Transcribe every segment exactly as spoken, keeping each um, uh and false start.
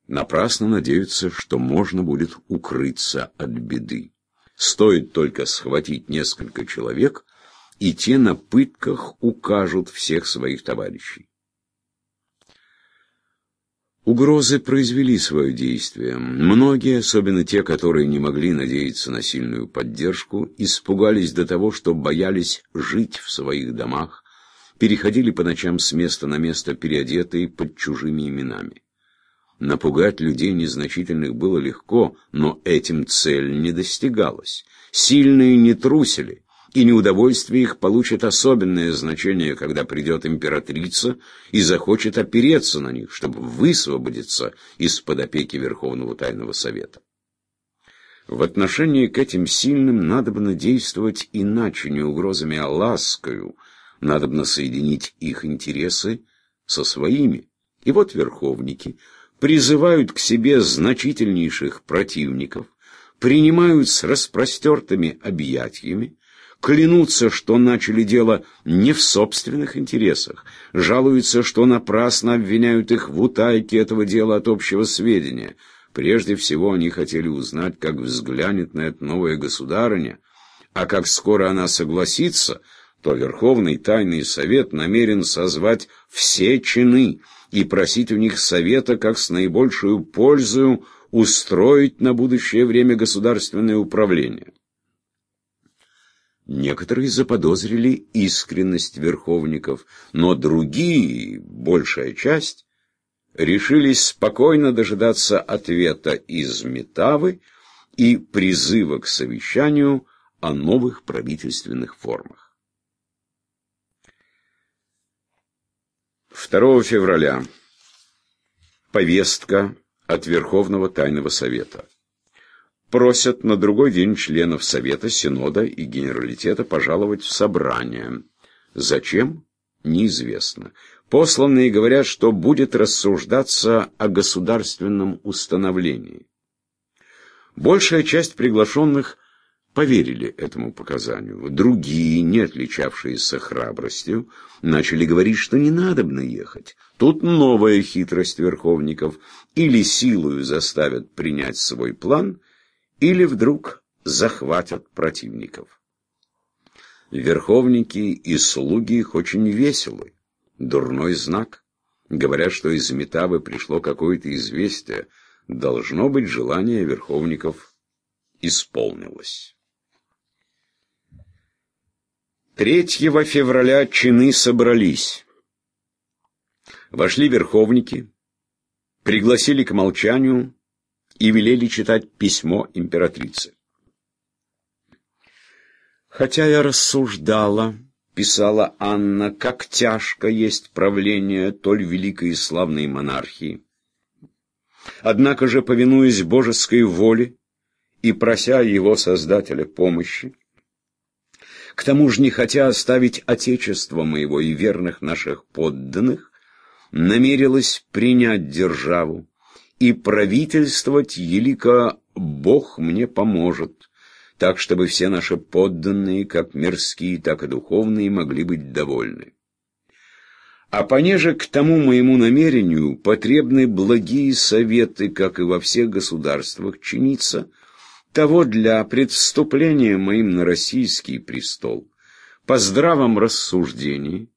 Напрасно надеются, что можно будет укрыться от беды. Стоит только схватить несколько человек, и те на пытках укажут всех своих товарищей. Угрозы произвели свое действие. Многие, особенно те, которые не могли надеяться на сильную поддержку, испугались до того, что боялись жить в своих домах, переходили по ночам с места на место, переодетые под чужими именами. Напугать людей незначительных было легко, но этим цель не достигалась. Сильные не трусили, и неудовольствие их получит особенное значение, когда придет императрица и захочет опереться на них, чтобы высвободиться из-под опеки Верховного Тайного Совета. В отношении к этим сильным надобно действовать иначе, не угрозами, а ласкою. Надобно соединить их интересы со своими. И вот верховники призывают к себе значительнейших противников, принимают с распростертыми объятиями, клянутся, что начали дело не в собственных интересах, жалуются, что напрасно обвиняют их в утайке этого дела от общего сведения. Прежде всего они хотели узнать, как взглянет на это новая государыня, а как скоро она согласится, то Верховный Тайный Совет намерен созвать все чины и просить у них совета, как с наибольшую пользою устроить на будущее время государственное управление. Некоторые заподозрили искренность верховников, но другие, большая часть, решились спокойно дожидаться ответа из Метавы и призыва к совещанию о новых правительственных формах. второго февраля. Повестка от Верховного Тайного Совета. Просят на другой день членов Совета, Синода и Генералитета пожаловать в собрание. Зачем? Неизвестно. Посланные говорят, что будет рассуждаться о государственном установлении. Большая часть приглашенных поверили этому показанию. Другие, не отличавшиеся храбростью, начали говорить, что не надобно ехать. Тут новая хитрость верховников. Или силою заставят принять свой план, или вдруг захватят противников. Верховники и слуги их очень веселы. Дурной знак. Говорят, что из Метавы пришло какое-то известие. Должно быть, желание верховников исполнилось. третьего февраля чины собрались. Вошли верховники, пригласили к молчанию и велели читать письмо императрицы. «Хотя я рассуждала, — писала Анна, — как тяжко есть правление толь великой и славной монархии. Однако же, повинуясь божеской воле и прося его Создателя помощи, к тому же не хотя оставить отечество моего и верных наших подданных, намерилась принять державу, и правительствовать елико Бог мне поможет, так, чтобы все наши подданные, как мирские, так и духовные, могли быть довольны. А понеже к тому моему намерению потребны благие советы, как и во всех государствах чиниться, того для предвступления моим на российский престол, по здравом рассуждении,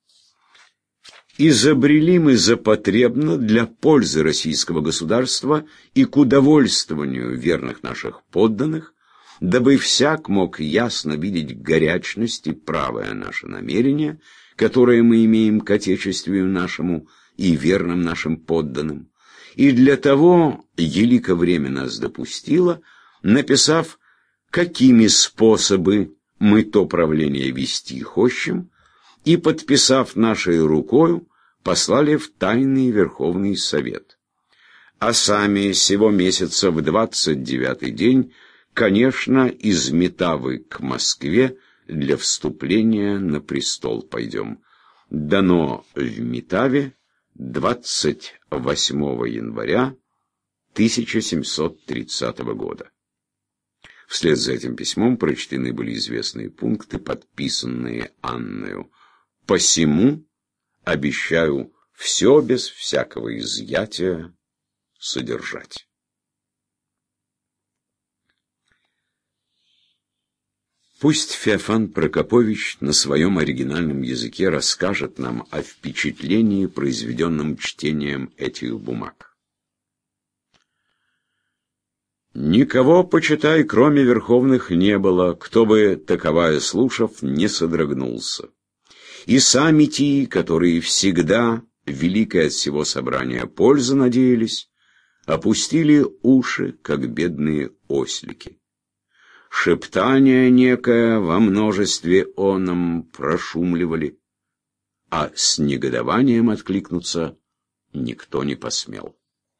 изобрели мы за потребно для пользы российского государства и к удовольствованию верных наших подданных, дабы всяк мог ясно видеть горячность и правое наше намерение, которое мы имеем к отечествию нашему и верным нашим подданным. И для того елико время нас допустило, написав, какими способы мы то правление вести хочем, и, подписав нашей рукою, послали в Тайный Верховный Совет. А сами сего месяца в двадцать девятый день, конечно, из Метавы к Москве для вступления на престол пойдем. Дано в Метаве двадцать восьмого января тысяча семьсот тридцатого года. Вслед за этим письмом прочтены были известные пункты, подписанные Анною. Посему обещаю все без всякого изъятия содержать. Пусть Феофан Прокопович на своем оригинальном языке расскажет нам о впечатлении, произведенном чтением этих бумаг. Никого, почитай, кроме верховных, не было, кто бы, таковая слушав, не содрогнулся. И сами те, которые всегда великое от всего собрания пользы надеялись, опустили уши, как бедные ослики. Шептание некое во множестве оном прошумливали, а с негодованием откликнуться никто не посмел.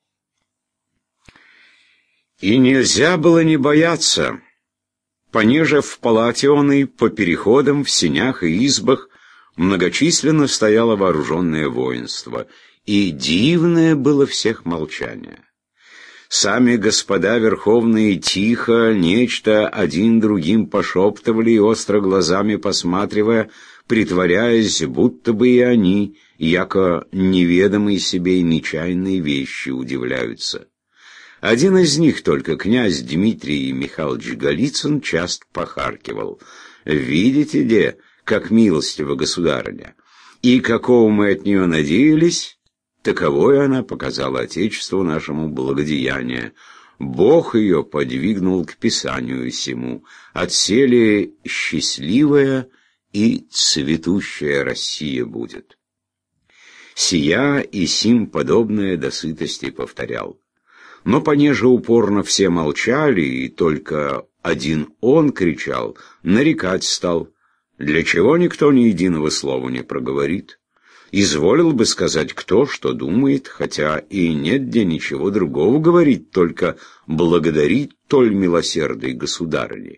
И нельзя было не бояться, понеже в палате оной, по переходам, в сенях и избах многочисленно стояло вооруженное воинство, и дивное было всех молчание. Сами господа верховные тихо нечто один другим пошептывали и остро глазами посматривая, притворяясь, будто бы и они, яко неведомые себе и нечаянные вещи, удивляются. Один из них только, князь Дмитрий Михайлович Голицын, часто похаркивал: «Видите, де, как милостива государыня, и какого мы от нее надеялись, таковое она показала Отечеству нашему благодеяние. Бог ее подвигнул к писанию сему. Отселе счастливая и цветущая Россия будет». Сия и сим подобное до сытости повторял. Но понеже упорно все молчали, и только один он кричал, нарекать стал: «Для чего никто ни единого слова не проговорит? Изволил бы сказать кто, что думает, хотя и нет где ничего другого говорить, только благодарить толь милосердной государыни».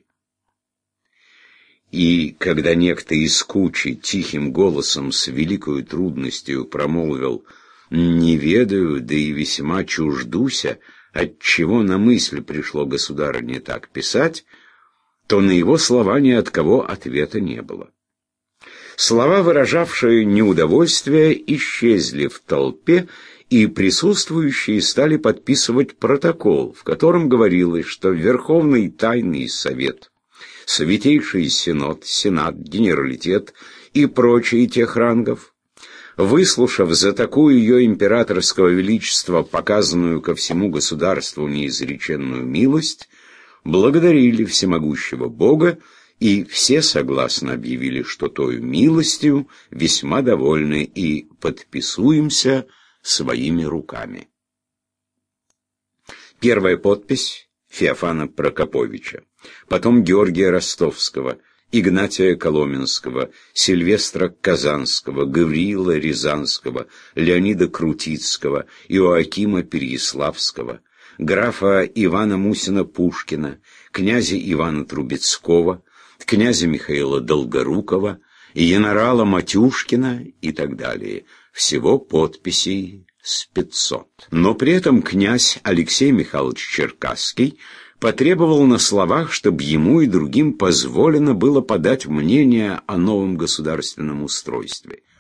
И когда некто из кучи тихим голосом с великою трудностью промолвил: «Не ведаю, да и весьма чуждуся, отчего на мысль пришло государыне так писать», то на его слова ни от кого ответа не было. Слова, выражавшие неудовольствие, исчезли в толпе, и присутствующие стали подписывать протокол, в котором говорилось, что Верховный Тайный Совет, Святейший Синод, Сенат, Генералитет и прочие тех рангов, выслушав за такую ее императорского величества показанную ко всему государству неизреченную милость, благодарили всемогущего Бога, и все согласно объявили, что той милостью весьма довольны, и подписуемся своими руками. Первая подпись Феофана Прокоповича, потом Георгия Ростовского, Игнатия Коломенского, Сильвестра Казанского, Гавриила Рязанского, Леонида Крутицкого, Иоакима Переяславского, графа Ивана Мусина-Пушкина, князя Ивана Трубецкого, князя Михаила Долгорукова, генерала Матюшкина и так далее. Всего подписей с пятьсот. Но при этом князь Алексей Михайлович Черкасский потребовал на словах, чтобы ему и другим позволено было подать мнение о новом государственном устройстве.